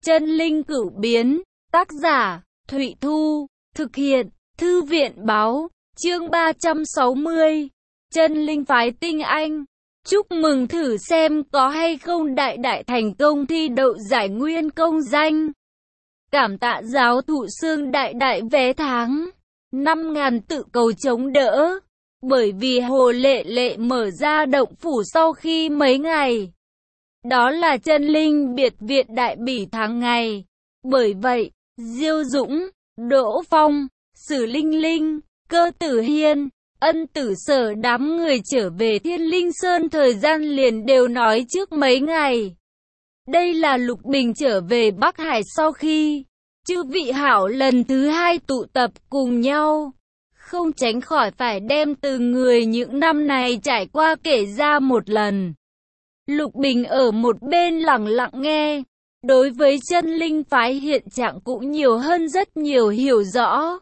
Chân linh cửu biến, tác giả, Thụy Thu, thực hiện, Thư viện báo, chương 360, chân linh phái tinh anh. Chúc mừng, thử xem có hay không đại đại thành công thi đậu giải nguyên công danh. Cảm tạ giáo thụ Sương đại đại vé tháng, 5.000 tự cầu chống đỡ. Bởi vì Hồ Lệ Lệ mở ra động phủ sau khi mấy ngày. Đó là chân linh biệt viện đại bỉ tháng ngày. Bởi vậy, Diêu Dũng, Đỗ Phong, Sử Linh Linh, Cơ Tử Hiên, Ân Tử Sở đám người trở về Thiên Linh Sơn thời gian liền đều nói trước mấy ngày. Đây là Lục Bình trở về Bắc Hải sau khi chư vị hảo lần thứ 2 tụ tập cùng nhau. Không tránh khỏi phải đem từ người những năm này trải qua kể ra một lần. Lục Bình ở một bên lặng lặng nghe. Đối với chân linh phái hiện trạng cũng nhiều hơn rất nhiều hiểu rõ.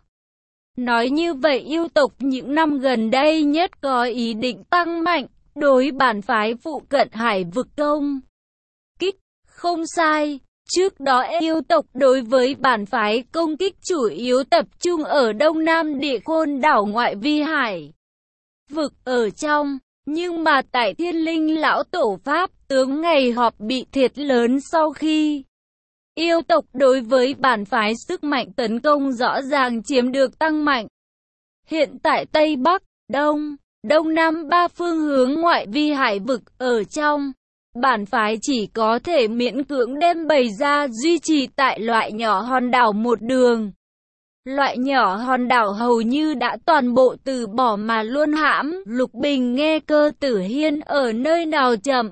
Nói như vậy yêu tộc những năm gần đây nhất có ý định tăng mạnh, đối bản phái phụ cận hải vực công kích, không sai. Trước đó yêu tộc đối với bản phái công kích chủ yếu tập trung ở Đông Nam địa Côn đảo ngoại vi hải vực ở trong. Nhưng mà tại Thiên Linh lão tổ Pháp tướng ngày họp bị thiệt lớn sau khi yêu tộc đối với bản phái sức mạnh tấn công rõ ràng chiếm được tăng mạnh. Hiện tại Tây Bắc, Đông, Đông Nam ba phương hướng ngoại vi hải vực ở trong, bản phái chỉ có thể miễn cưỡng đem bày ra duy trì tại loại nhỏ hòn đảo một đường. Loại nhỏ hòn đảo hầu như đã toàn bộ từ bỏ mà luôn hãm. Lục Bình nghe Cơ Tử Hiên ở nơi nào chậm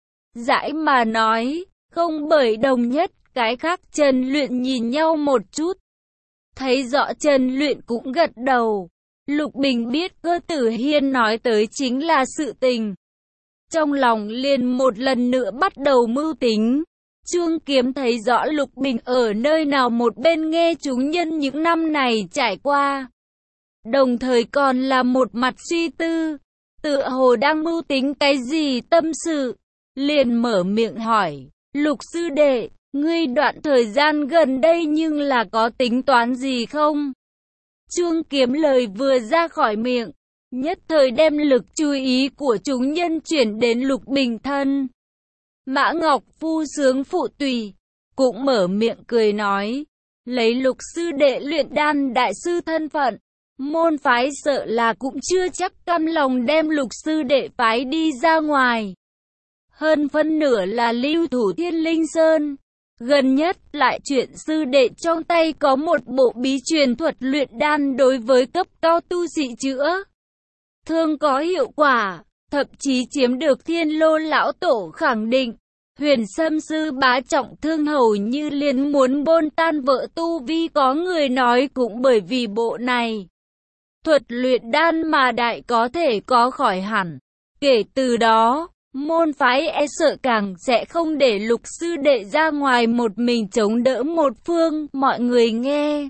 rãi mà nói, không bởi đồng nhất, cái khác Trần Luyện nhìn nhau một chút. Thấy rõ Trần Luyện cũng gật đầu. Lục Bình biết Cơ Tử Hiên nói tới chính là sự tình. Trong lòng liền một lần nữa bắt đầu mưu tính. Trương Kiếm thấy rõ Lục Bình ở nơi nào một bên nghe chúng nhân những năm này trải qua. Đồng thời còn là một mặt suy tư, tựa hồ đang mưu tính cái gì tâm sự. Liền mở miệng hỏi, Lục sư đệ, ngươi đoạn thời gian gần đây nhưng là có tính toán gì không? Trương Kiếm lời vừa ra khỏi miệng, nhất thời đem lực chú ý của chúng nhân chuyển đến Lục Bình thân. Mã Ngọc Phu sướng phụ tùy, cũng mở miệng cười nói, lấy Lục sư đệ luyện đan đại sư thân phận, môn phái sợ là cũng chưa chắc cam lòng đem Lục sư đệ phái đi ra ngoài. Hơn phân nửa là lưu thủ Thiên Linh Sơn. Gần nhất lại chuyện sư đệ trong tay có một bộ bí truyền thuật luyện đan đối với cấp cao tu sĩ chữa thương có hiệu quả, thậm chí chiếm được Thiên Lô lão tổ khẳng định. Huyền Sâm sư bá trọng thương hầu như liền muốn bôn tan vỡ tu vi, có người nói cũng bởi vì bộ này thuật luyện đan mà đại có thể có khỏi hẳn. Kể từ đó, môn phái e sợ càng sẽ không để Lục sư đệ ra ngoài một mình chống đỡ một phương. Mọi người nghe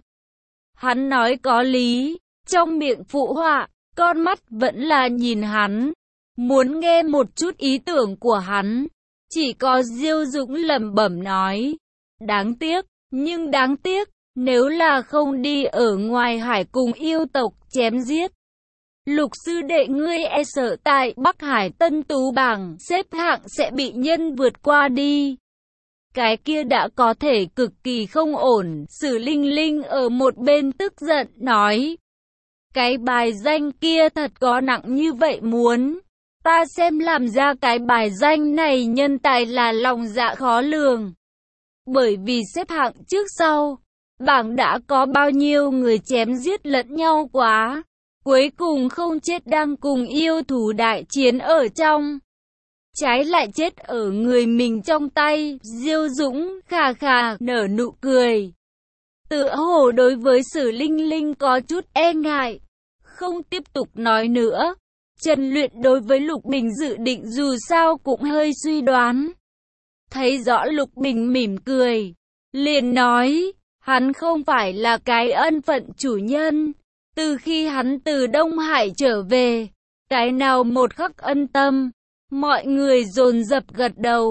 hắn nói có lý, trong miệng phụ họa, con mắt vẫn là nhìn hắn, muốn nghe một chút ý tưởng của hắn. Chỉ có Diêu Dũng lẩm bẩm nói, đáng tiếc, nhưng đáng tiếc, nếu là không đi ở ngoài hải cùng yêu tộc chém giết, Lục sư đệ ngươi e sợ tại Bắc Hải Tân Tú bảng xếp hạng sẽ bị nhân vượt qua đi. Cái kia đã có thể cực kỳ không ổn. Sử Linh Linh ở một bên tức giận nói, cái bài danh kia thật có nặng như vậy muốn. Ta xem làm ra cái bài danh này nhân tài là lòng dạ khó lường. Bởi vì xếp hạng trước sau, bảng đã có bao nhiêu người chém giết lẫn nhau quá. Cuối cùng không chết đang cùng yêu thú đại chiến ở trong, trái lại chết ở người mình trong tay. Diêu Dũng khà khà nở nụ cười, tựa hồ đối với Sử Linh Linh có chút e ngại, không tiếp tục nói nữa. Trần Luyện đối với Lục Bình dự định dù sao cũng hơi suy đoán. Thấy rõ Lục Bình mỉm cười, liền nói, hắn không phải là cái ân phận chủ nhân. Từ khi hắn từ Đông Hải trở về, cái nào một khắc ân tâm, mọi người dồn dập gật đầu.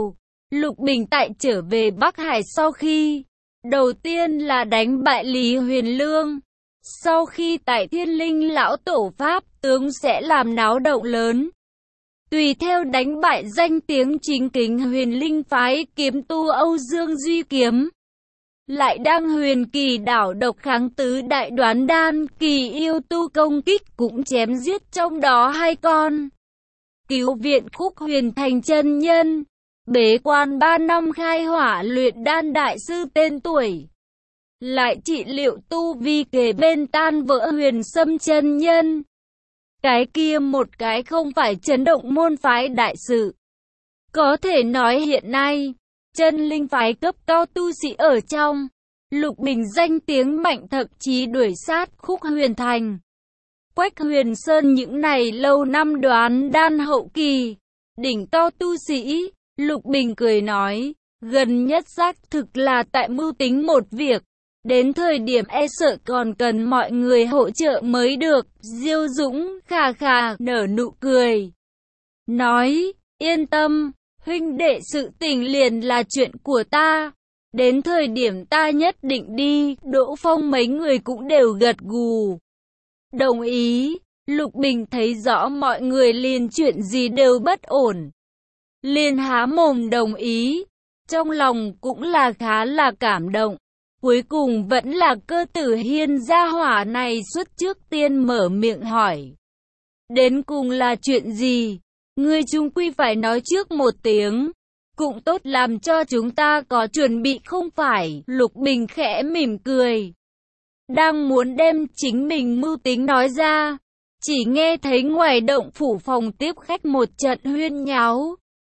Lục Bình tại trở về Bắc Hải sau khi đầu tiên là đánh bại Lý Huyền Lương. Sau khi tại Thiên Linh lão tổ Pháp tướng sẽ làm náo động lớn. Tùy theo đánh bại danh tiếng chính kính Huyền Linh phái kiếm tu Âu Dương Duy Kiếm. Lại đang huyền kỳ đảo độc kháng tứ đại đoán đan kỳ yêu tu công kích cũng chém giết trong đó 2 con. Cứu viện Khúc Huyền Thành chân nhân. Bế quan 3 năm khai hỏa luyện đan đại sư tên tuổi. Lại trị liệu tu vi kề bên tan vỡ Huyền Sâm chân nhân. Cái kia một cái không phải chấn động môn phái đại sự. Có thể nói hiện nay, chân linh phái cấp cao tu sĩ ở trong, Lục Bình danh tiếng mạnh thậm chí đuổi sát Khúc Huyền Thành. Quách Huyền Sơn những này lâu năm đoán đan hậu kỳ, đỉnh cao tu sĩ, Lục Bình cười nói, gần nhất xác thực là tại mưu tính một việc. Đến thời điểm e sợ còn cần mọi người hỗ trợ mới được. Diêu Dũng khà khà nở nụ cười. Nói, yên tâm, huynh đệ sự tình liền là chuyện của ta. Đến thời điểm ta nhất định đi, Đỗ Phong mấy người cũng đều gật gù. Đồng ý, Lục Bình thấy rõ mọi người liền chuyện gì đều bất ổn. Liền há mồm đồng ý, trong lòng cũng là khá là cảm động. Cuối cùng vẫn là Cơ Tử Hiên gia hỏa này xuất trước tiên mở miệng hỏi. Đến cùng là chuyện gì? Ngươi chung quy phải nói trước một tiếng. Cũng tốt làm cho chúng ta có chuẩn bị không phải. Lục Bình khẽ mỉm cười. Đang muốn đem chính mình mưu tính nói ra. Chỉ nghe thấy ngoài động phủ phòng tiếp khách một trận huyên nháo.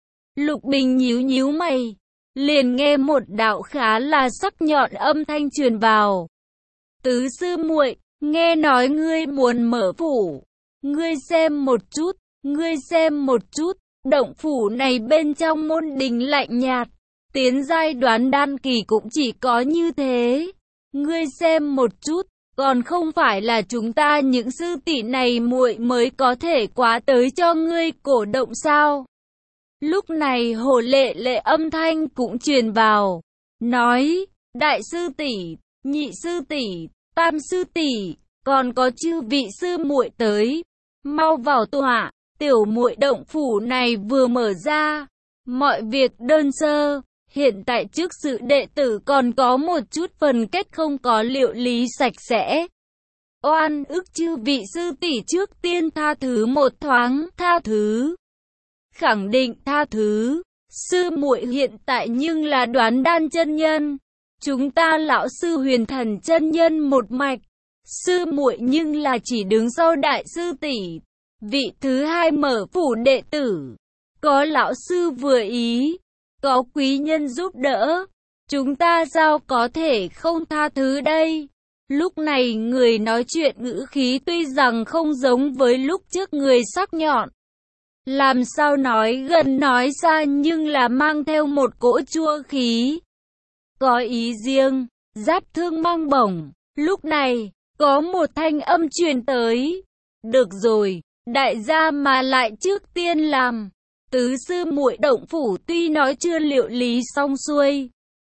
Lục Bình nhíu nhíu mày. Liền nghe một đạo khá là sắc nhọn âm thanh truyền vào. Tứ sư muội, nghe nói ngươi muốn mở phủ. Ngươi xem một chút, ngươi xem một chút. Động phủ này bên trong môn đình lạnh nhạt. Tiến giai đoán đan kỳ cũng chỉ có như thế. Ngươi xem một chút, còn không phải là chúng ta những sư tỷ này muội mới có thể quá tới cho ngươi cổ động sao? Lúc này Hồ Lệ Lệ âm thanh cũng truyền vào, nói, đại sư tỷ, nhị sư tỷ, tam sư tỷ, còn có chư vị sư muội tới, mau vào tọa. Tiểu muội động phủ này vừa mở ra, mọi việc đơn sơ, hiện tại trước sự đệ tử còn có một chút phần kết không có liệu lý sạch sẽ. Oan ức chư vị sư tỷ trước tiên tha thứ một thoáng, tha thứ. Khẳng định tha thứ, sư muội hiện tại nhưng là đoán đan chân nhân, chúng ta lão sư Huyền Thần chân nhân một mạch, sư muội nhưng là chỉ đứng sau đại sư tỷ, vị thứ hai mở phủ đệ tử, có lão sư vừa ý, có quý nhân giúp đỡ, chúng ta sao có thể không tha thứ đây? Lúc này người nói chuyện ngữ khí tuy rằng không giống với lúc trước người sắc nhọn. Làm sao nói gần nói xa nhưng là mang theo một cỗ chua khí. Có ý riêng, giáp thương mang bổng. Lúc này, có một thanh âm truyền tới. Được rồi, đại gia mà lại trước tiên làm. Tứ sư muội động phủ tuy nói chưa liệu lý xong xuôi.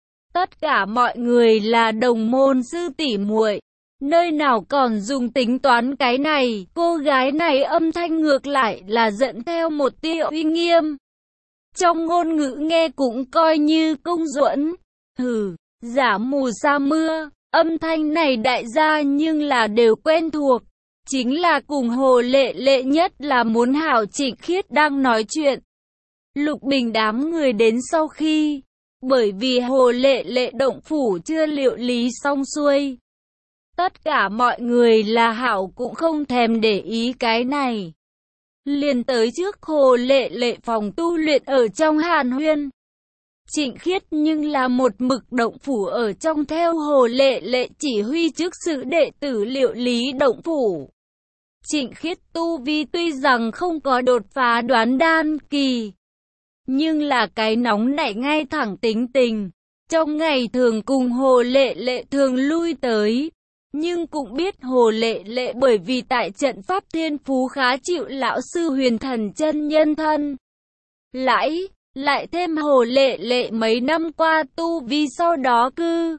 Tất cả mọi người là đồng môn sư tỷ muội. Nơi nào còn dùng tính toán cái này, cô gái này âm thanh ngược lại là dẫn theo một tia uy nghiêm. Trong ngôn ngữ nghe cũng coi như công duẫn. Hừ, giả mù sa mưa, âm thanh này đại gia nhưng là đều quen thuộc. Chính là cùng Hồ Lệ Lệ nhất là muốn hảo Trịnh Khiết đang nói chuyện. Lục Bình đám người đến sau khi, bởi vì Hồ Lệ Lệ động phủ chưa liệu lý xong xuôi. Tất cả mọi người là hảo cũng không thèm để ý cái này. Liền tới trước Hồ Lệ Lệ phòng tu luyện ở trong hàn huyên. Trịnh Khiết nhưng là một mực động phủ ở trong theo Hồ Lệ Lệ chỉ huy trước sự đệ tử liệu lý động phủ. Trịnh Khiết tu vi tuy rằng không có đột phá đoán đan kỳ, nhưng là cái nóng nảy ngay thẳng tính tình. Trong ngày thường cùng Hồ Lệ Lệ thường lui tới. Nhưng cũng biết Hồ Lệ Lệ bởi vì tại trận pháp thiên phú khá chịu lão sư Huyền Thần chân nhân thân. lại thêm Hồ Lệ Lệ mấy năm qua tu vi sau đó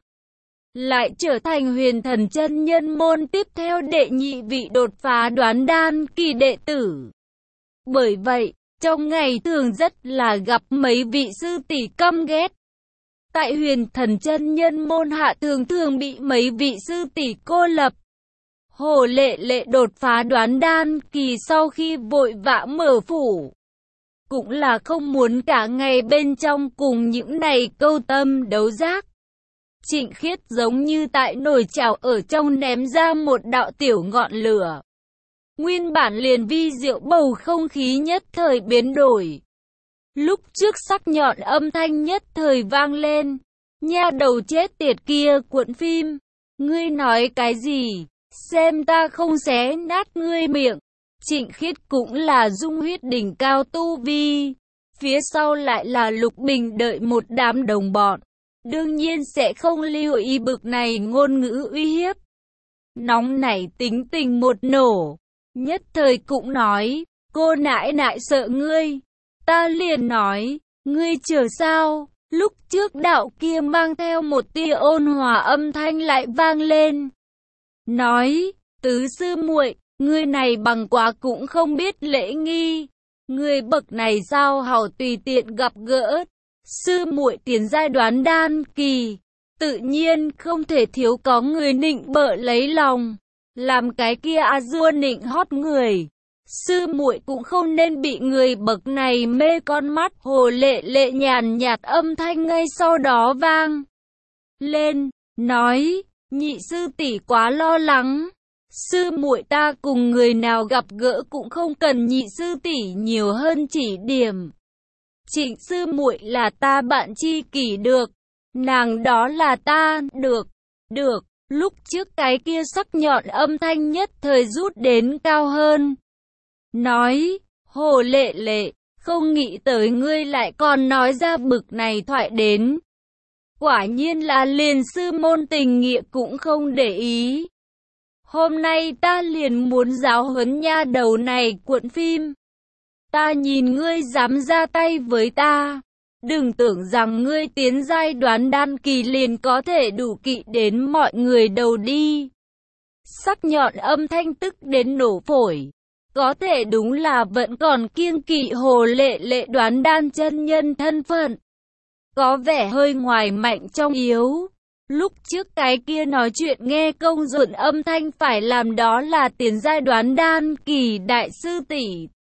lại trở thành huyền thần chân nhân môn tiếp theo đệ nhị vị đột phá đoán đan kỳ đệ tử. Bởi vậy, trong ngày thường rất là gặp mấy vị sư tỷ căm ghét. Tại huyền thần chân nhân môn hạ thường thường bị mấy vị sư tỷ cô lập. Hồ Lệ Lệ đột phá đoán đan kỳ sau khi vội vã mở phủ, cũng là không muốn cả ngày bên trong cùng những này câu tâm đấu giác. Trịnh Khiết giống như tại nồi chảo ở trong ném ra một đạo tiểu ngọn lửa. Nguyên bản liền vi diệu bầu không khí nhất thời biến đổi. Lúc trước sắc nhọn âm thanh nhất thời vang lên. Nha đầu chết tiệt kia cuộn phim. Ngươi nói cái gì? Xem ta không xé nát ngươi miệng. Trịnh Khiết cũng là dung huyết đỉnh cao tu vi. Phía sau lại là Lục Bình đợi một đám đồng bọn. Đương nhiên sẽ không lưu ý bực này ngôn ngữ uy hiếp. Nóng nảy tính tình một nổ. Nhất thời cũng nói, cô nãi nãi sợ ngươi. Ta liền nói, ngươi chờ sao? Lúc trước đạo kia mang theo một tia ôn hòa âm thanh lại vang lên. Nói, tứ sư muội, ngươi này bằng quá cũng không biết lễ nghi. Ngươi bậc này sao hảo tùy tiện gặp gỡ. Sư muội tiến giai đoán đan kỳ, tự nhiên không thể thiếu có người nịnh bợ lấy lòng. Làm cái kia A-dua nịnh hót người. Sư muội cũng không nên bị người bậc này mê con mắt. Hồ Lệ Lệ nhàn nhạt âm thanh ngay sau đó vang lên, nói, nhị sư tỷ quá lo lắng. Sư muội ta cùng người nào gặp gỡ cũng không cần nhị sư tỷ nhiều hơn chỉ điểm. Trịnh sư muội là ta bạn tri kỷ được, nàng đó là ta, được. Lúc trước cái kia sắc nhọn âm thanh nhất thời rút đến cao hơn. Nói, Hồ Lệ Lệ, không nghĩ tới ngươi lại còn nói ra bực này thoại đến. Quả nhiên là liền sư môn tình nghĩa cũng không để ý. Hôm nay ta liền muốn giáo huấn nha đầu này cuộn phim. Ta nhìn ngươi dám ra tay với ta. Đừng tưởng rằng ngươi tiến giai đoán đan kỳ liền có thể đủ kỵ đến mọi người đầu đi. Sắc nhọn âm thanh tức đến nổ phổi. Có thể đúng là vẫn còn kiêng kỵ Hồ Lệ Lệ đoán đan chân nhân thân phận. Có vẻ hơi ngoài mạnh trong yếu. Lúc trước cái kia nói chuyện nghe công dụng âm thanh phải làm đó là tiến giai đoán đan kỳ đại sư tỷ.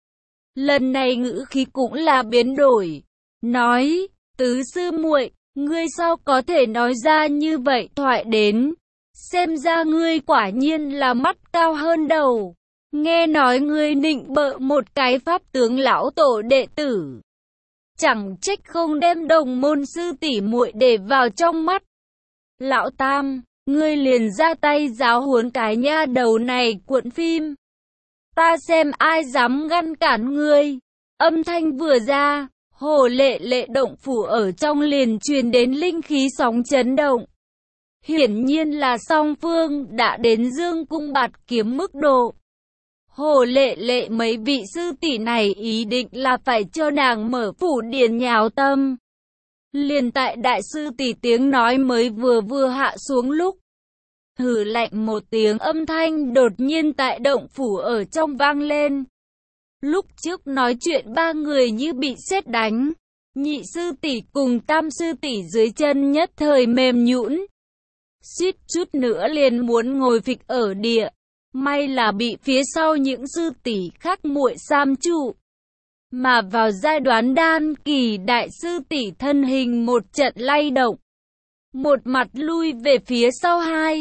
Lần này ngữ khí cũng là biến đổi. Nói, tứ sư muội, ngươi sao có thể nói ra như vậy thoại đến. Xem ra ngươi quả nhiên là mắt cao hơn đầu. Nghe nói ngươi nịnh bợ một cái pháp tướng lão tổ đệ tử. Chẳng trách không đem đồng môn sư tỷ muội để vào trong mắt. Lão Tam, ngươi liền ra tay giáo huấn cái nha đầu này cuộn phim. Ta xem ai dám ngăn cản ngươi. Âm thanh vừa ra, Hồ Lệ Lệ động phủ ở trong liền truyền đến linh khí sóng chấn động. Hiển nhiên là song phương đã đến dương cung bạt kiếm mức độ. Hồ Lệ Lệ mấy vị sư tỷ này ý định là phải cho nàng mở phủ điền nhào tâm. Liền tại đại sư tỷ tiếng nói mới vừa hạ xuống lúc. Hừ lạnh một tiếng âm thanh đột nhiên tại động phủ ở trong vang lên. Lúc trước nói chuyện ba người như bị sét đánh. Nhị sư tỷ cùng tam sư tỷ dưới chân nhất thời mềm nhũn. Suýt chút nữa liền muốn ngồi phịch ở địa. May là bị phía sau những sư tỷ khác muội giam trụ. Mà vào giai đoạn đan kỳ đại sư tỷ thân hình một trận lay động. Một mặt lui về phía sau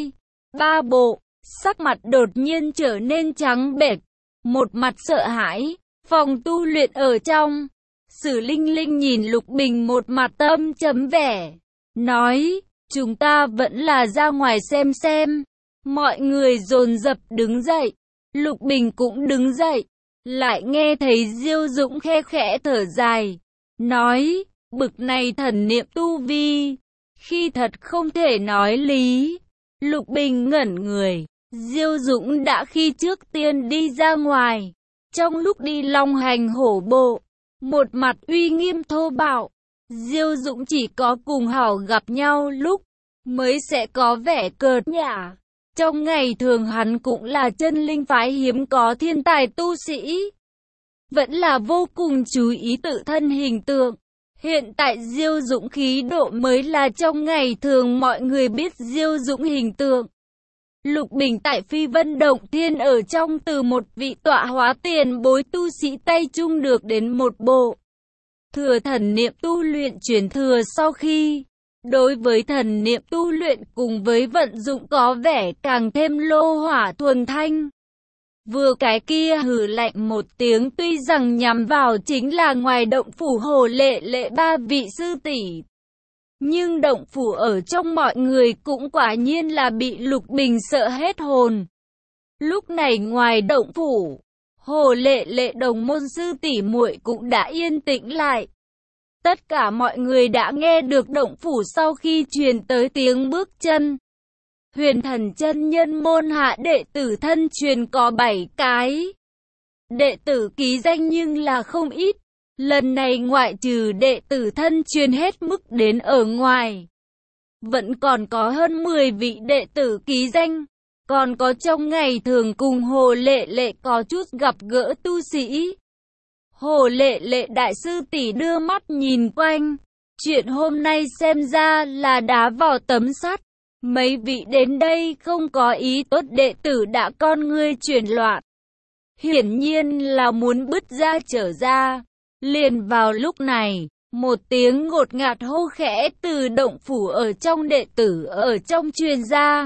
2-3 bộ, sắc mặt đột nhiên trở nên trắng bệch. Một mặt sợ hãi, phòng tu luyện ở trong. Sử Linh Linh nhìn Lục Bình một mặt tâm chấm vẻ. Nói, chúng ta vẫn là ra ngoài xem. Mọi người dồn dập đứng dậy. Lục Bình cũng đứng dậy. Lại nghe thấy Diêu Dũng khe khẽ thở dài. Nói, bực này thần niệm tu vi. Khi thật không thể nói lý. Lục Bình ngẩn người. Diêu Dũng đã khi trước tiên đi ra ngoài. Trong lúc đi long hành hổ bộ, một mặt uy nghiêm thô bạo. Diêu Dũng chỉ có cùng hảo gặp nhau lúc mới sẽ có vẻ cợt nhả. Trong ngày thường hắn cũng là chân linh phái hiếm có thiên tài tu sĩ. Vẫn là vô cùng chú ý tự thân hình tượng. Hiện tại Diêu Dũng khí độ mới là trong ngày thường mọi người biết Diêu Dũng hình tượng. Lục Bình tại Phi Vân Động Thiên ở trong từ một vị tọa hóa tiền bối tu sĩ tay chung được đến một bộ thừa thần niệm tu luyện truyền thừa sau khi. Đối với thần niệm tu luyện cùng với vận dụng có vẻ càng thêm lô hỏa thuần thanh. Vừa cái kia hừ lạnh một tiếng tuy rằng nhắm vào chính là ngoài động phủ Hồ Lệ Lệ ba vị sư tỷ. Nhưng động phủ ở trong mọi người cũng quả nhiên là bị Lục Bình sợ hết hồn. Lúc này ngoài động phủ, Hồ Lệ Lệ đồng môn sư tỷ muội cũng đã yên tĩnh lại. Tất cả mọi người đã nghe được động phủ sau khi truyền tới tiếng bước chân. Huyền Thần chân nhân môn hạ đệ tử thân truyền có 7 cái. Đệ tử ký danh nhưng là không ít. Lần này ngoại trừ đệ tử thân truyền hết mức đến ở ngoài, vẫn còn có hơn 10 vị đệ tử ký danh. Còn có trong ngày thường cùng Hồ Lệ Lệ có chút gặp gỡ tu sĩ. Hồ Lệ Lệ đại sư tỷ đưa mắt nhìn quanh. Chuyện hôm nay xem ra là đá vào tấm sắt. Mấy vị đến đây không có ý tốt, đệ tử đã con ngươi chuyển loạn. Hiển nhiên là muốn bứt ra trở ra. Liền vào lúc này, một tiếng ngột ngạt hô khẽ từ động phủ ở trong đệ tử ở trong truyền ra.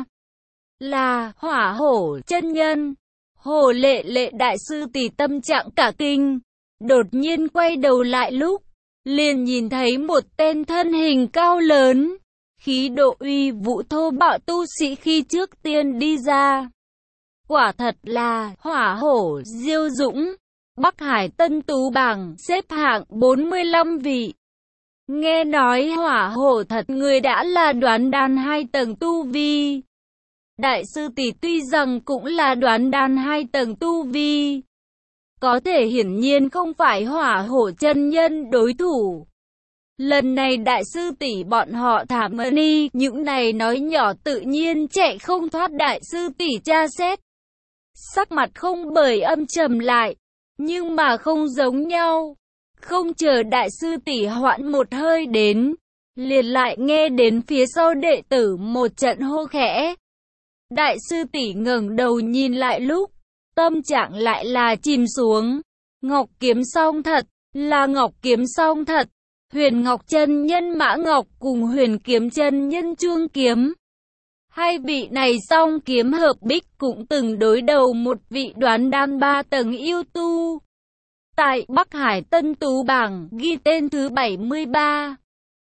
Là Hỏa Hổ chân nhân. Hồ Lệ Lệ đại sư tỷ tâm trạng cả kinh. Đột nhiên quay đầu lại lúc, liền nhìn thấy một tên thân hình cao lớn, khí độ uy vũ thô bạo tu sĩ khi trước tiên đi ra. Quả thật là Hỏa Hổ Diêu Dũng. Bắc Hải Tân Tú bảng xếp hạng 45 vị. Nghe nói Hỏa Hổ thật người đã là đoán đan 2 tầng tu vi. Đại sư tỷ tuy rằng cũng là đoán đan 2 tầng tu vi, có thể hiển nhiên không phải Hỏa Hổ chân nhân đối thủ. Lần này đại sư tỷ bọn họ thả money, những này nói nhỏ tự nhiên chạy không thoát đại sư tỷ tra xét. Sắc mặt không bởi âm trầm lại, nhưng mà không giống nhau. Không chờ đại sư tỷ hoãn một hơi đến, liền lại nghe đến phía sau đệ tử một trận hô khẽ. Đại sư tỷ ngẩng đầu nhìn lại lúc, tâm trạng lại là chìm xuống. Ngọc kiếm song thật, là Ngọc kiếm song thật. Huyền Ngọc chân nhân Mã Ngọc cùng Huyền Kiếm chân nhân Chuông Kiếm. Hai vị này song kiếm hợp bích cũng từng đối đầu một vị đoán đan 3 tầng yêu tu. Tại Bắc Hải Tân Tú bảng ghi tên thứ 73.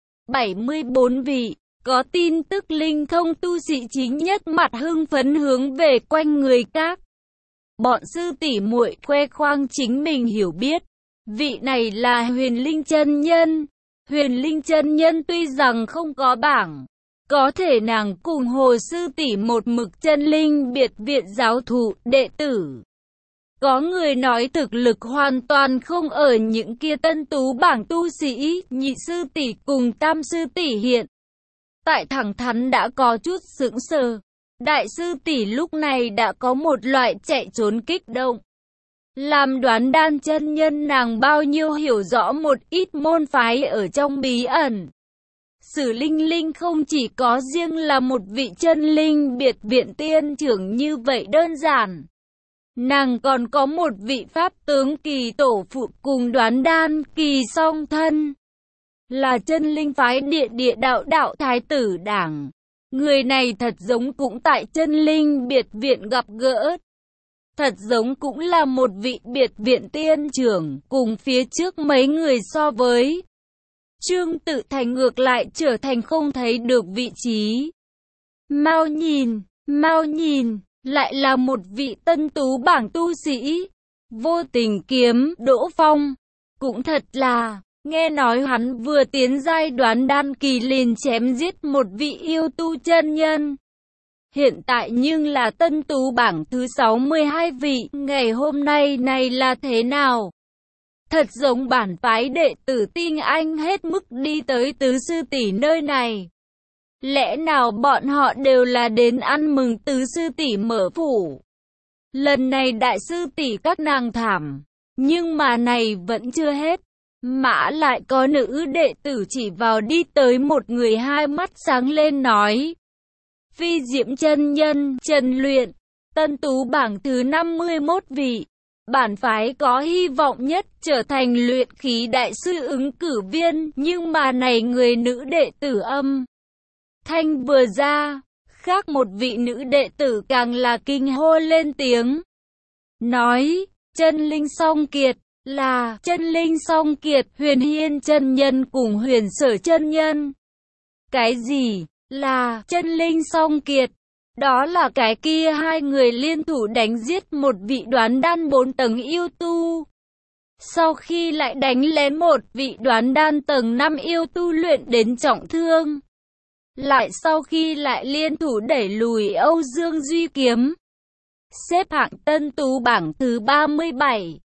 74 vị, có tin tức linh thông tu sĩ chính nhất mặt hưng phấn hướng về quanh người các. Bọn sư tỷ muội khoe khoang chính mình hiểu biết. Vị này là Huyền Linh chân nhân. Huyền Linh chân nhân tuy rằng không có bảng, có thể nàng cùng Hồ sư tỷ một mực chân linh biệt viện giáo thụ đệ tử. Có người nói thực lực hoàn toàn không ở những kia Tân Tú bảng tu sĩ, nhị sư tỷ cùng tam sư tỷ hiện. Tại thẳng thắn đã có chút sững sờ. Đại sư tỷ lúc này đã có một loại chạy trốn kích động. Làm đoán đan chân nhân nàng bao nhiêu hiểu rõ một ít môn phái ở trong bí ẩn. Sử Linh Linh không chỉ có riêng là một vị chân linh biệt viện tiên trưởng như vậy đơn giản. Nàng còn có một vị pháp tướng kỳ tổ phụ cùng đoán đan kỳ song thân. Là chân linh phái địa đạo đạo thái tử đảng. Người này thật giống cũng tại chân linh biệt viện gặp gỡ. Thật giống cũng là một vị biệt viện tiên trưởng cùng phía trước mấy người so với. Trương Tự Thành ngược lại trở thành không thấy được vị trí. Mau nhìn, lại là một vị Tân Tú bảng tu sĩ. Vô Tình kiếm Đỗ Phong. Cũng thật là, nghe nói hắn vừa tiến giai đoán đan kỳ liền chém giết một vị yêu tu chân nhân. Hiện tại nhưng là Tân Tú bảng thứ 62 vị, ngày hôm nay này là thế nào? Thật giống bản phái đệ tử Tinh Anh hết mức đi tới tứ sư tỷ nơi này. Lẽ nào bọn họ đều là đến ăn mừng tứ sư tỷ mở phủ? Lần này đại sư tỷ các nàng thảm, nhưng mà này vẫn chưa hết. Mã lại có nữ đệ tử chỉ vào đi tới một người, hai mắt sáng lên nói: Phi Diệm chân nhân, Trần Luyện, tân tú bảng thứ 51 vị. Bản phái có hy vọng nhất trở thành luyện khí đại sư ứng cử viên, nhưng mà này người nữ đệ tử âm thanh vừa ra, khác một vị nữ đệ tử càng là kinh hô lên tiếng. Nói, Chân Linh Song Kiệt, là Chân Linh Song Kiệt, Huyền Hiên chân nhân cùng Huyền Sở chân nhân. Cái gì là Chân Linh Song Kiệt? Đó là cái kia hai người liên thủ đánh giết một vị đoán đan 4 tầng yêu tu. Sau khi lại đánh lén một vị đoán đan tầng 5 yêu tu luyện đến trọng thương. Lại sau khi lại liên thủ đẩy lùi Âu Dương Duy Kiếm. Xếp hạng tân tú bảng thứ 37,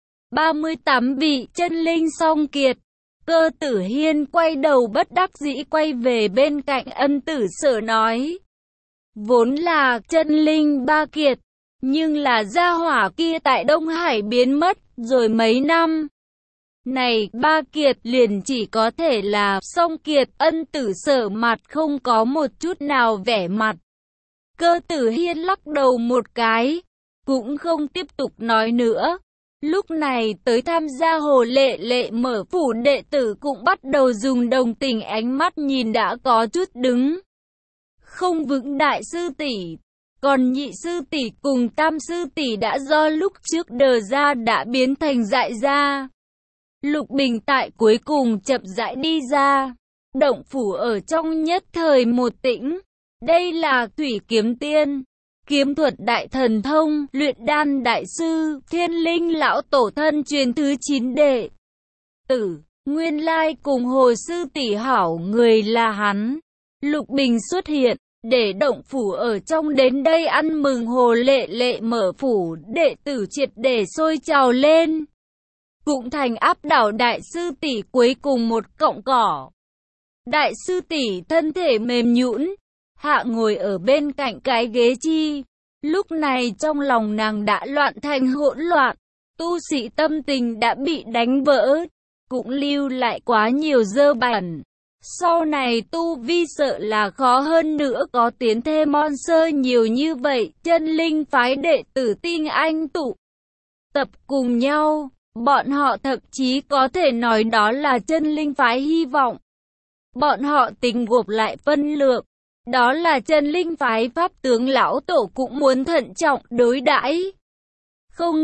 38 vị Chân Linh Song Kiệt. Cơ Tử Hiên quay đầu bất đắc dĩ quay về bên cạnh Ân Tử Sở nói. Vốn là Chân Linh ba kiệt, nhưng là gia hỏa kia tại Đông Hải biến mất rồi mấy năm. Này ba kiệt liền chỉ có thể là Song Kiệt. Ân Tử Sở mặt không có một chút nào vẻ mặt. Cơ Tử Hiên lắc đầu một cái, cũng không tiếp tục nói nữa. Lúc này tới tham gia Hồ Lệ Lệ mở phủ đệ tử cũng bắt đầu dùng đồng tình ánh mắt nhìn đã có chút đứng không vững đại sư tỷ. Còn nhị sư tỷ cùng tam sư tỷ đã do lúc trước đờ ra đã biến thành dại ra. Lục Bình tại cuối cùng chậm rãi đi ra. Động phủ ở trong nhất thời một tĩnh. Đây là Thủy Kiếm Tiên, kiếm thuật đại thần thông, luyện đan đại sư, Thiên Linh lão tổ thân truyền thứ 9 đệ tử. Nguyên lai cùng Hồ sư tỷ hảo người là hắn. Lục Bình xuất hiện, để động phủ ở trong đến đây ăn mừng Hồ Lệ Lệ mở phủ, đệ tử triệt để sôi trào lên. Cũng thành áp đảo đại sư tỷ cuối cùng một cọng cỏ. Đại sư tỷ thân thể mềm nhũn, hạ ngồi ở bên cạnh cái ghế chi. Lúc này trong lòng nàng đã loạn thành hỗn loạn, tu sĩ tâm tình đã bị đánh vỡ, cũng lưu lại quá nhiều dơ bẩn. Sau này tu vi sợ là khó hơn nữa có tiến thêm monster nhiều như vậy. Chân Linh phái đệ tử Tinh Anh tụ tập cùng nhau, bọn họ thậm chí có thể nói đó là Chân Linh phái hy vọng. Bọn họ tính gộp lại phân lượng, đó là Chân Linh phái pháp tướng lão tổ cũng muốn thận trọng đối đãi. Không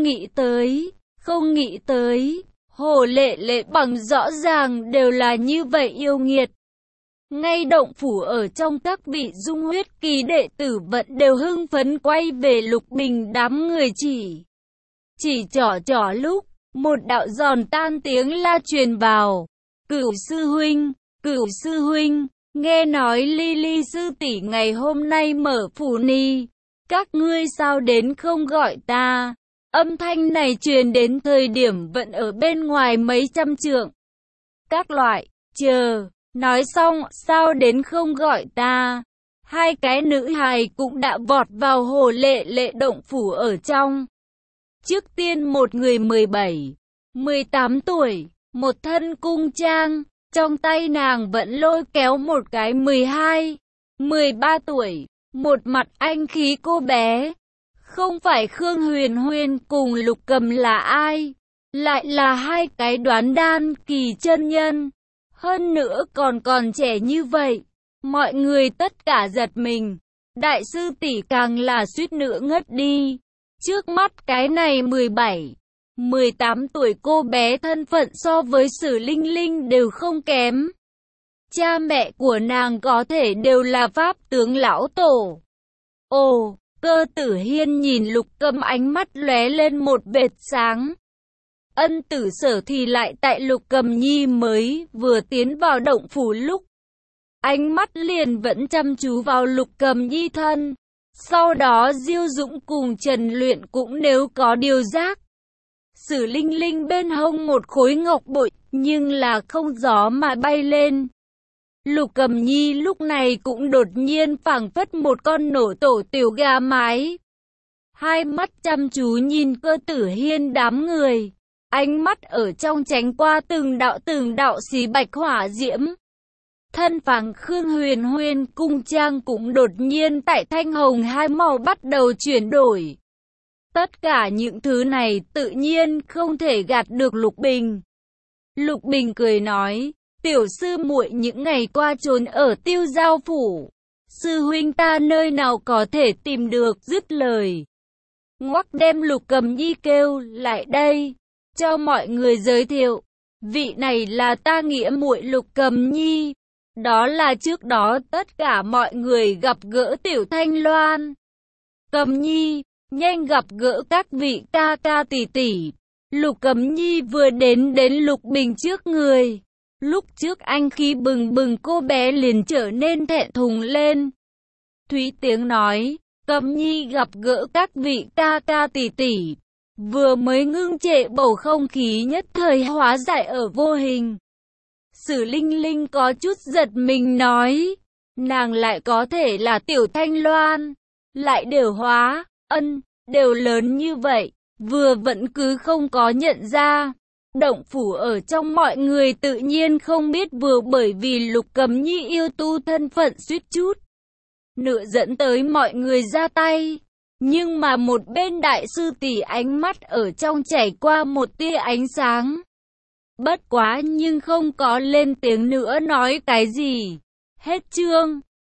nghĩ tới, Hồ Lệ Lệ bằng rõ ràng đều là như vậy yêu nghiệt. Ngay động phủ ở trong các vị dung huyết kỳ đệ tử vẫn đều hưng phấn quay về Lục Bình đám người chỉ trỏ lúc, một đạo giòn tan tiếng la truyền vào. Cửu sư huynh, nghe nói Ly sư tỷ ngày hôm nay mở phủ ni, các ngươi sao đến không gọi ta? Âm thanh này truyền đến thời điểm vẫn ở bên ngoài mấy trăm trượng. Các loại, chờ, nói xong, sao đến không gọi ta? Hai cái nữ hài cũng đã vọt vào Hồ Lệ Lệ động phủ ở trong. Trước tiên một người 17, 18 tuổi, một thân cung trang, trong tay nàng vẫn lôi kéo một cái 12, 13 tuổi, một mặt anh khí cô bé. Không phải Khương Huyền Huyền cùng Lục Cầm là ai? Lại là hai cái đoán đan kỳ chân nhân. Hơn nữa còn trẻ như vậy. Mọi người tất cả giật mình. Đại sư tỷ càng là suýt nữa ngất đi. Trước mắt cái này 17, 18 tuổi cô bé thân phận so với Sử Linh Linh đều không kém. Cha mẹ của nàng có thể đều là pháp tướng lão tổ. Ồ! Cơ Tử Hiên nhìn Lục Cầm ánh mắt lóe lên một vệt sáng. Ân Tử Sở thì lại tại Lục Cầm Nhi mới vừa tiến vào động phủ lúc. Ánh mắt liền vẫn chăm chú vào Lục Cầm Nhi thân. Sau đó Diêu Dũng cùng Trần Luyện cũng nếu có điều giác. Sử Linh Linh bên hông một khối ngọc bội, nhưng là không gió mà bay lên. Lục Cầm Nhi lúc này cũng đột nhiên phảng phất một con nổ tổ tiểu gà mái. Hai mắt chăm chú nhìn Cơ Tử Hiên đám người. Ánh mắt ở trong tránh qua từng đạo xí bạch hỏa diễm. Thân phẳng Khương Huyền Huyền cung trang cũng đột nhiên tại thanh hồng hai màu bắt đầu chuyển đổi. Tất cả những thứ này tự nhiên không thể gạt được Lục Bình. Lục Bình cười nói, tiểu sư muội những ngày qua trốn ở Tiêu Giao phủ. Sư huynh ta nơi nào có thể tìm được, dứt lời. Ngoắc đem Lục Cầm Nhi kêu lại đây, cho mọi người giới thiệu. Vị này là ta nghĩa muội Lục Cầm Nhi. Đó là trước đó tất cả mọi người gặp gỡ Tiểu Thanh Loan. Cầm Nhi, nhanh gặp gỡ các vị ca ca tỷ tỷ. Lục Cầm Nhi vừa đến Lục Bình trước người. Lúc trước anh khí bừng bừng cô bé liền trở nên thẹn thùng lên. Thúy tiếng nói, Cầm Nhi gặp gỡ các vị ca ca tỷ tỷ. Vừa mới ngưng trệ bầu không khí nhất thời hóa giải ở vô hình. Sử Linh Linh có chút giật mình nói, nàng lại có thể là Tiểu Thanh Loan, lại đều hóa, đều lớn như vậy, vừa vẫn cứ không có nhận ra. Động phủ ở trong mọi người tự nhiên không biết vừa bởi vì Lục Cầm Nhi yêu tu thân phận suýt chút nữa dẫn tới mọi người ra tay. Nhưng mà một bên đại sư tỷ ánh mắt ở trong chảy qua một tia ánh sáng. Bất quá nhưng không có lên tiếng nữa nói cái gì. Hết chương.